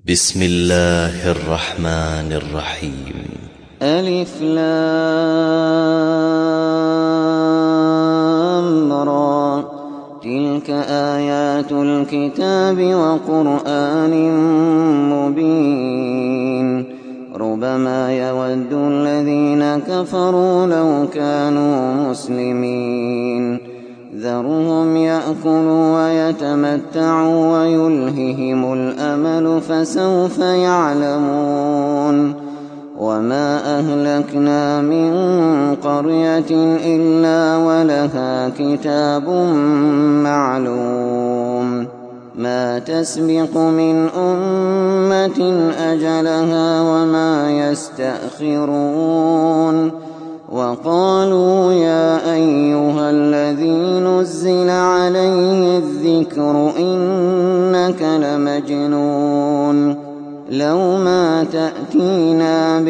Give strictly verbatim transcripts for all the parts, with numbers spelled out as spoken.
بسم الله الرحمن الرحيم. ألف لام را، تلك آيات الكتاب وقرآن مبين. ربما يود الذين كفروا لو كانوا مسلمين. ذرهم يأكلوا ويتمتعوا ويلههم الأمل فسوف يعلمون. وما أهلكنا من قرية إلا ولها كتاب معلوم. ما تسبق من أمة أجلها وما يستأخرون. وقالوا يا أيها الذي نزل عليه الذكر إنك لمجنون. لو ما تأتينا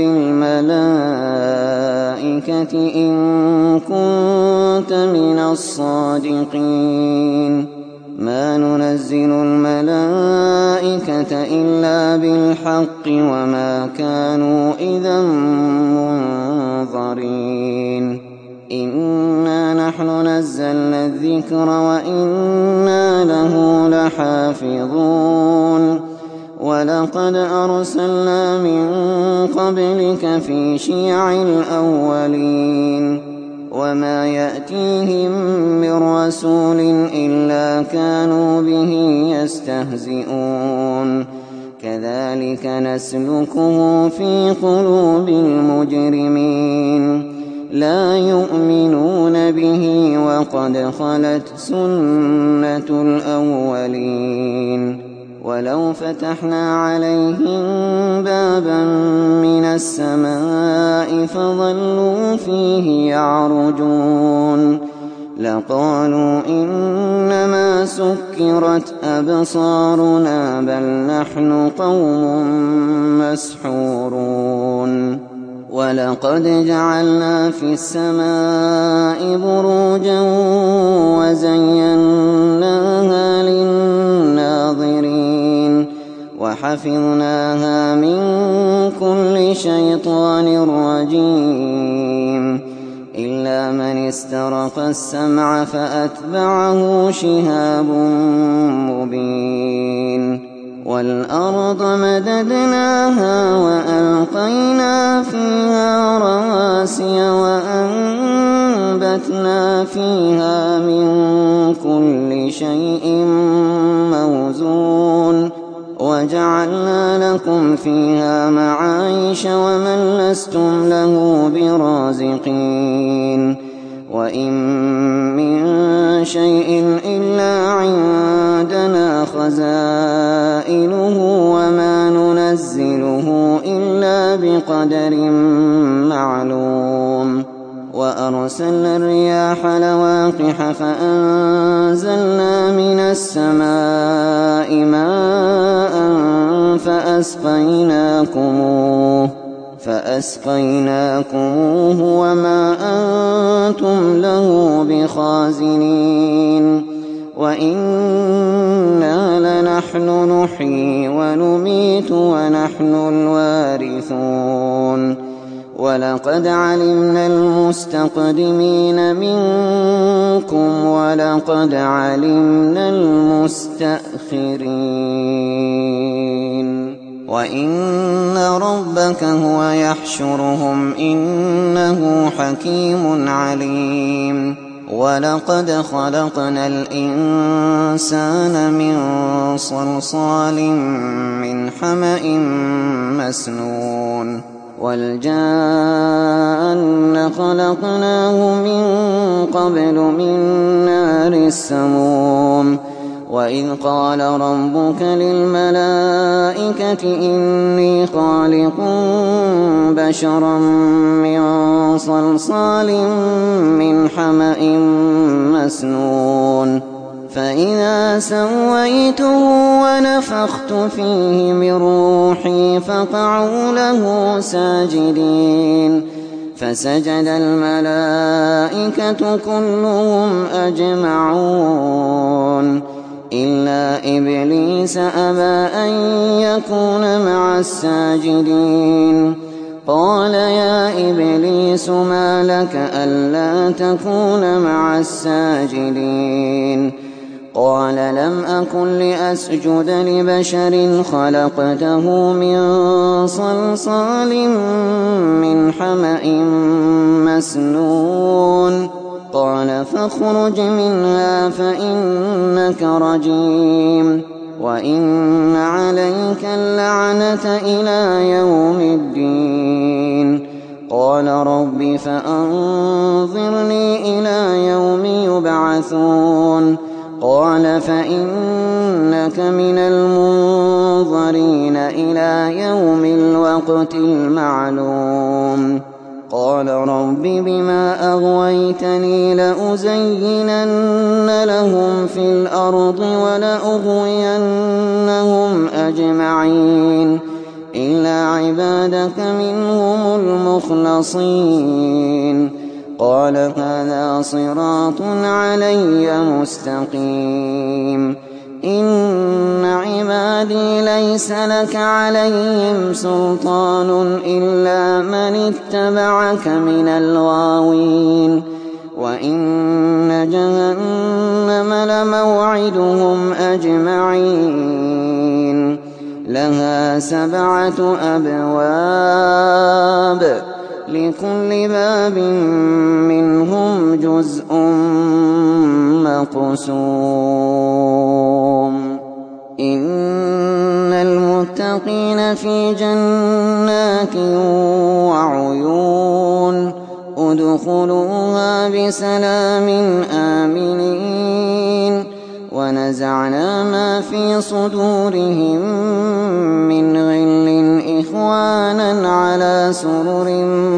بالملائكة إن كنت من الصادقين. ما ننزل الملائكة إلا بالحق وما كانوا إذا منظرين. إنا نحن نزلنا الذكر وإنا له لحافظون. ولقد أرسلنا من قبلك في شيع الأولين. وما يأتيهم من رسول إلا كانوا به يستهزئون. كذلك نسلكه في قلوب المجرمين. لا يؤمنون به وقد خلت سنة الأولين. ولو فتحنا عليهم بابا من السماء فظلوا فيه يعرجون لقالوا إنما سكرت أبصارنا بل نحن قوم مسحورون. ولقد جعلنا في السماء بروجا وزيناها للناظرين وحفظناها من كل شيطان رجيم إلا من استرق السمع فأتبعه شهاب مبين. والأرض مددناها وألقينا فيها رواسي وأنبتنا فيها من كل شيء موزون وجعلنا لكم فيها معايش ومن لستم له برازقين. وإن من شيء إلا عندنا خزائنه وما ننزله إلا بقدر معلوم. وأرسلنا الرياح لواقح فأنزلنا من السماء ماء فأسقيناكموه فأسقيناكموه وما أنتم له بخازنين. وإنا لنحن نحيي ونميت ونحن الوارثون. ولقد علمنا المستقدمين منكم ولقد علمنا المستأخرين. وإن ربك هو يحشرهم إنه حكيم عليم. ولقد خلقنا الإنسان من صلصال من حمأ مسنون. والجان خلقناه من قبل من نار السموم. وإذ قال ربك للملائكة إني خالق بشرا من صلصال من حمأ مسنون. فإذا سويته ونفخت فيه من روحي فقعوا له ساجدين. فسجد الملائكة كلهم أجمعون إلا إبليس أبى أن يكون مع الساجدين قال يا إبليس ما لك ألا تكون مع الساجدين قال لم أكن لأسجد لبشر خلقته من صلصال من حمأ مسنون قال فاخرج منها فإنك رجيم وإن عليك اللعنة إلى يوم الدين قال رب فأنظرني إلى يوم يبعثون قال فإنك من المنظرين إلى يوم الوقت المعلوم قال رب بما أغويتني لأزينن لهم في الأرض ولأغوينهم أجمعين إلا عبادك منهم المخلصين قال هذا صراط علي مستقيم إن عبادي ليس لك عليهم سلطان إلا من اتبعك من الغاوين وإن جهنم لموعدهم أجمعين لها سبعة أبواب لكل باب منهم جزء مقسوم إن المتقين في جنات وعيون ادخلوها بسلام آمنين ونزعنا ما في صدورهم من غل إخوانا على سرر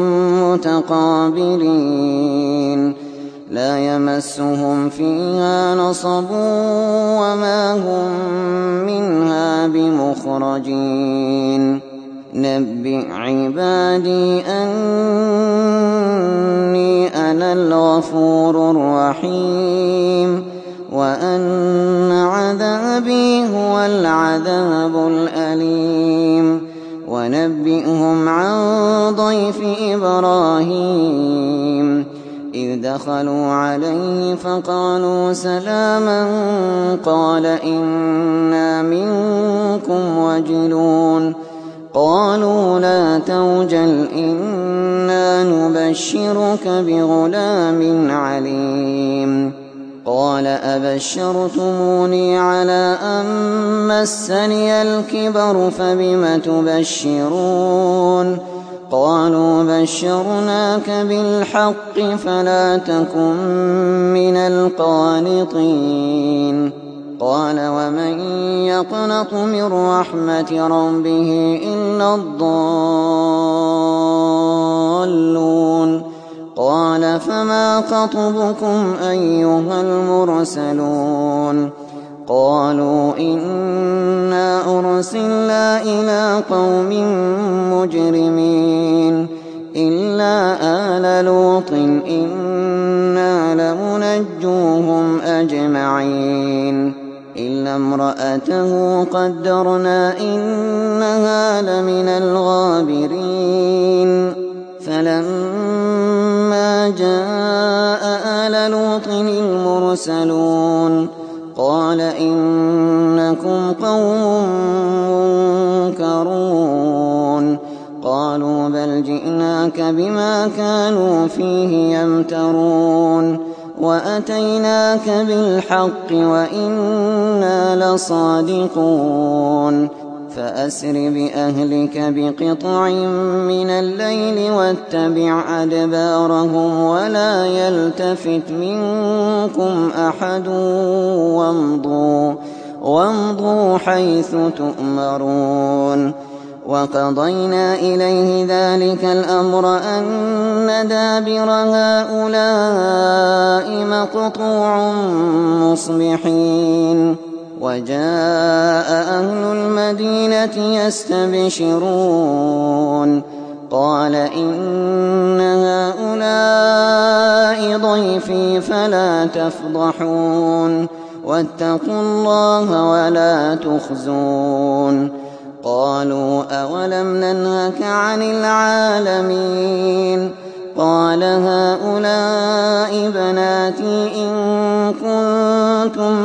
متقابلين لا يمسهم فيها نصب وما هم منها بمخرجين نبئ عبادي أني أنا الغفور الرحيم وأن عذابي هو العذاب الأليم ونبئهم عن ضيف إبراهيم إذ دخلوا عليه فقالوا سلاما قال إنا منكم وجلون قالوا لا توجل إنا نبشرك بغلام عليم قال أبشرتموني على أن مسني الكبر فبم تبشرون قالوا بشرناك بالحق فلا تكن من القانطين قال ومن يقنط من رحمة ربه إلا الضالون قال فما خطبكم أيها المرسلون قالوا إنا أرسلنا إلى قوم مجرمين إلا آل لوط إنا لمنجوهم أجمعين إلا امرأته قدرنا إنها لمن الغابرين فلما جاء آل لوط المرسلون قال إنكم قوم منكرون قالوا بل جئناك بما كانوا فيه يمترون وأتيناك بالحق وإنا لصادقون فأسر بأهلك بقطع من الليل واتبع أدبارهم ولا يلتفت منكم أحد وامضوا, وامضوا حيث تؤمرون وقضينا إليه ذلك الأمر أن دابر هؤلاء مقطوع مصبحين وجاء أهل المدينة يستبشرون قال إن هؤلاء ضيفي فلا تفضحون واتقوا الله ولا تخزون قالوا أولم ننهك عن العالمين قال هؤلاء بناتي إن كنتم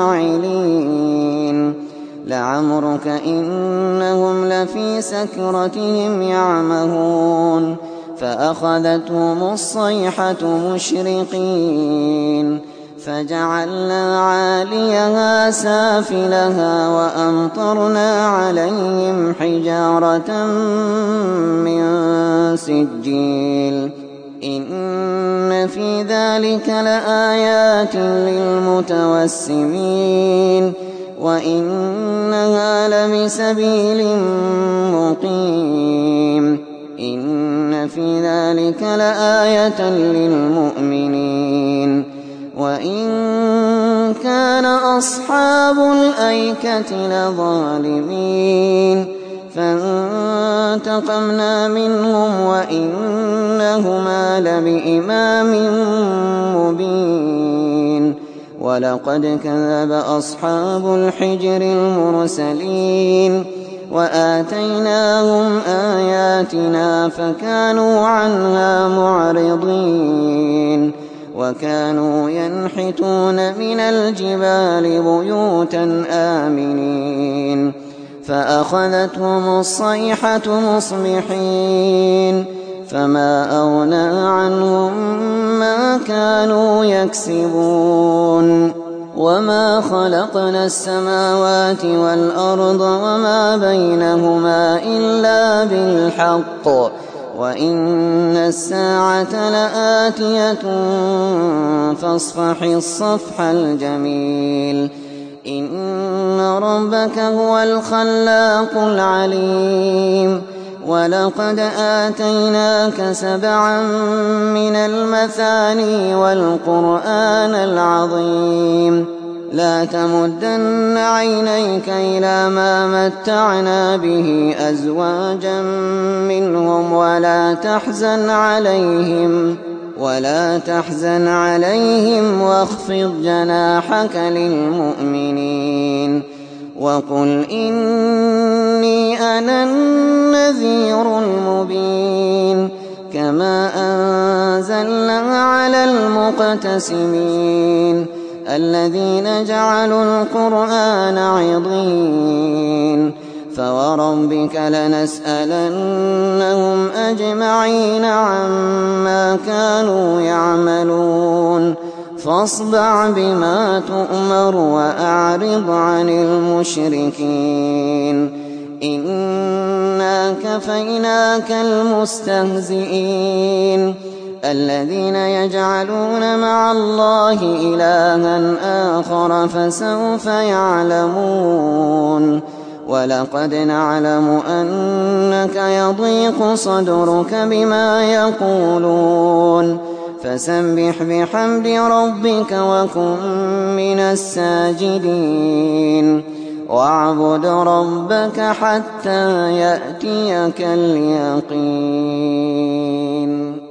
فاعلين لعمرك إنهم لفي سكرتهم يعمهون فأخذتهم الصيحة مشرقين فجعلنا عاليها سافلها وأمطرنا عليهم حجارة من سجيل إن في ذلك لآيات للمتوسمين وإنها لبسبيل مقيم إن في ذلك لآية للمؤمنين وإن كان أصحاب الأيكة لظالمين فانتقمنا منهم وإنهما لبإمام مبين ولقد كذب أصحاب الحجر المرسلين وآتيناهم آياتنا فكانوا عنها معرضين وكانوا ينحتون من الجبال بيوتا آمنين فأخذتهم الصيحة مصبحين فما أغنى عنهم ما كانوا يكسبون وما خلقنا السماوات والأرض وما بينهما إلا بالحق وإن الساعة لآتية فاصفح الصفح الجميل إن ربك هو الخلاق العليم ولقد آتيناك سبعا من المثاني والقرآن العظيم لا تمدن عينيك إلى ما متعنا به أزواجا منهم ولا تحزن عليهم ولا تحزن عليهم واخفض جناحك للمؤمنين وقل إني أنا النذير المبين كما أنزلنا على المقتسمين الذين جعلوا القرآن عضين فوربك لنسألنهم أجمعين عما كانوا يعملون فاصدع بما تؤمر وأعرض عن المشركين إنا كفيناك المستهزئين الذين يجعلون مع الله إلها آخر فسوف يعلمون ولقد نعلم أنك يضيق صدرك بما يقولون فسبح بحمد ربك وكن من الساجدين واعبد ربك حتى يأتيك اليقين.